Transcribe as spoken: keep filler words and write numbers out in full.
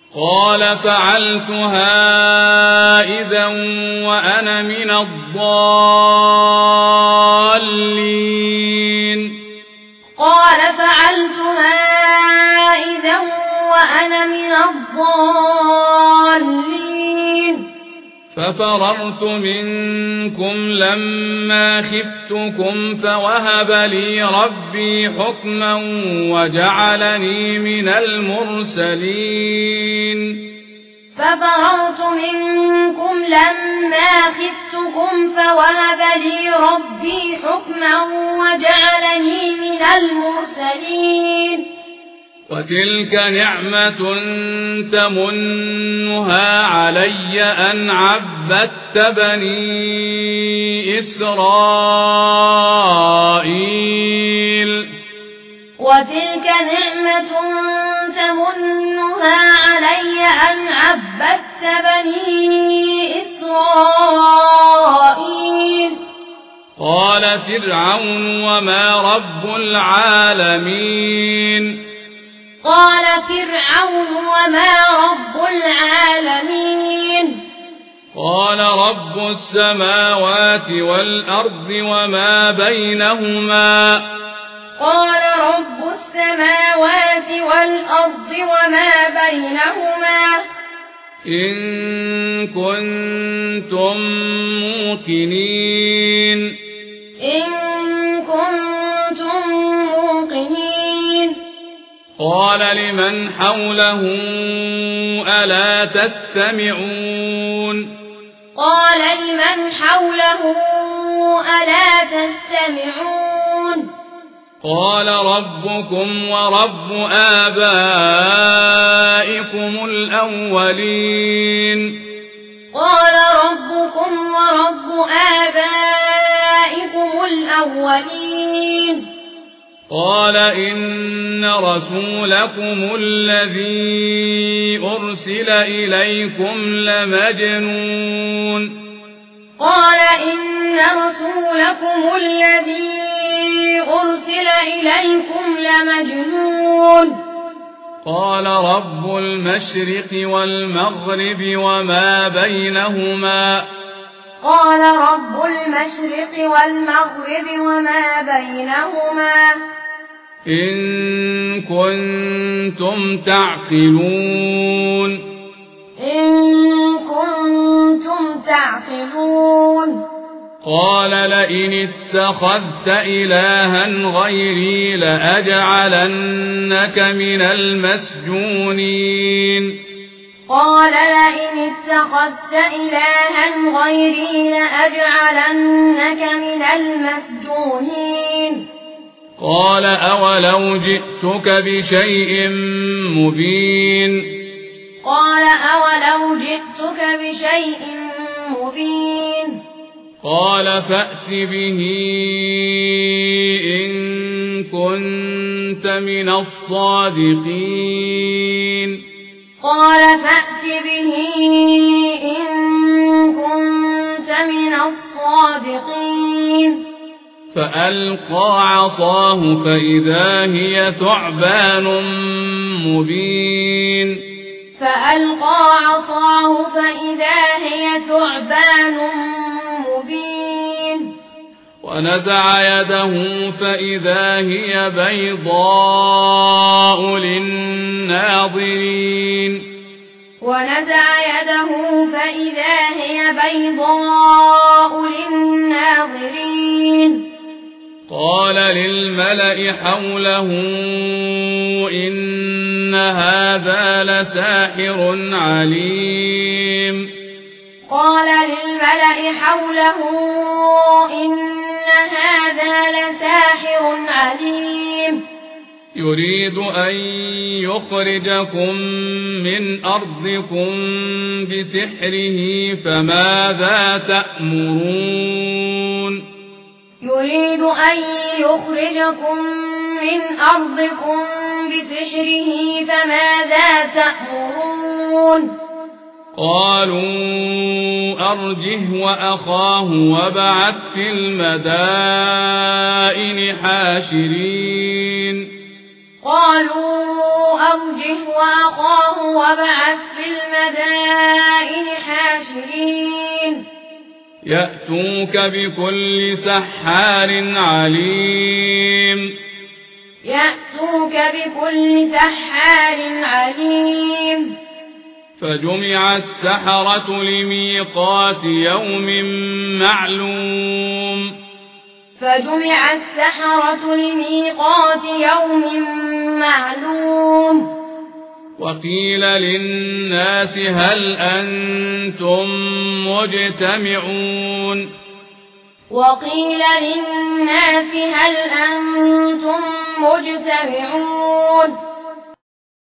قال فعلتها إذا وأنا من الضالين قال فعلتها إذا وأنا من الضالين ففررت منكم لما خفتكم فوهب لي ربي حكما وجعلني من المرسلين ففررت منكم لما خفتكم فوهب لي ربي حكما وجعلني من المرسلين وتلك نعمة تمنها علي أن عبدت بني إسرائيل وتلك نعمة تمنها علي أن عبدت بني إسرائيل قال فرعون وما رب العالمين قال فرعون وما رب العالمين قال رب السماوات والأرض وما بينهما قال رب السماوات والأرض وما بينهما إن كنتم موقنين إن كنتم موقنين قال لمن حوله ألا تستمعون قال لمن حوله ألا تستمعون قال ربكم ورب آبائكم الأولين قال ربكم ورب آبائكم الأولين قال إن رسولكم الذي أرسل إليكم لمجنون قال إن رسولكم الذي أرسل إليكم لمجنون قال رب المشرق والمغرب وما بينهما قال رب المشرق والمغرب وما بينهما إن كنتم تعقلون إن كنتم تعقلون قال لئن اتخذت إلها غيري لأجعلنك من المسجونين قال لئن اتخذت إلها غيري لأجعلنك من المسجونين قال أولو جئتك بشيء مبين قال أولو جئتك بشيء مبين قال فأت به إن كنت من الصادقين قال فأت به إن كنت من الصادقين فألقى عصاه فإذا هي ثعبان مبين فألقى عصاه فإذا هي ثعبان مبين ونزع يده فإذا هي بيضاء للناظرين ونزع يده فإذا هي بيضاء للناظرين قال للملأ حوله إن هذا لساحر عليم قال للملأ حوله إن هذا لساحر عليم يريد أن يخرجكم من أرضكم بسحره فماذا تأمرون يريد أن يخرجكم من أرضكم بسحره فماذا تأمرون قالوا أرجه وأخاه وابعث في المدائن حاشرين قالوا أرجه وأخاه وابعث يأتوك بكل سحار عليم يأتوك بكل سحار عليم فجمع السحرة لميقات يوم معلوم فجمع السحرة لميقات يوم معلوم وقيل للناس هل أنتم مجتمعون وقيل للناس هل أنتم مجتمعون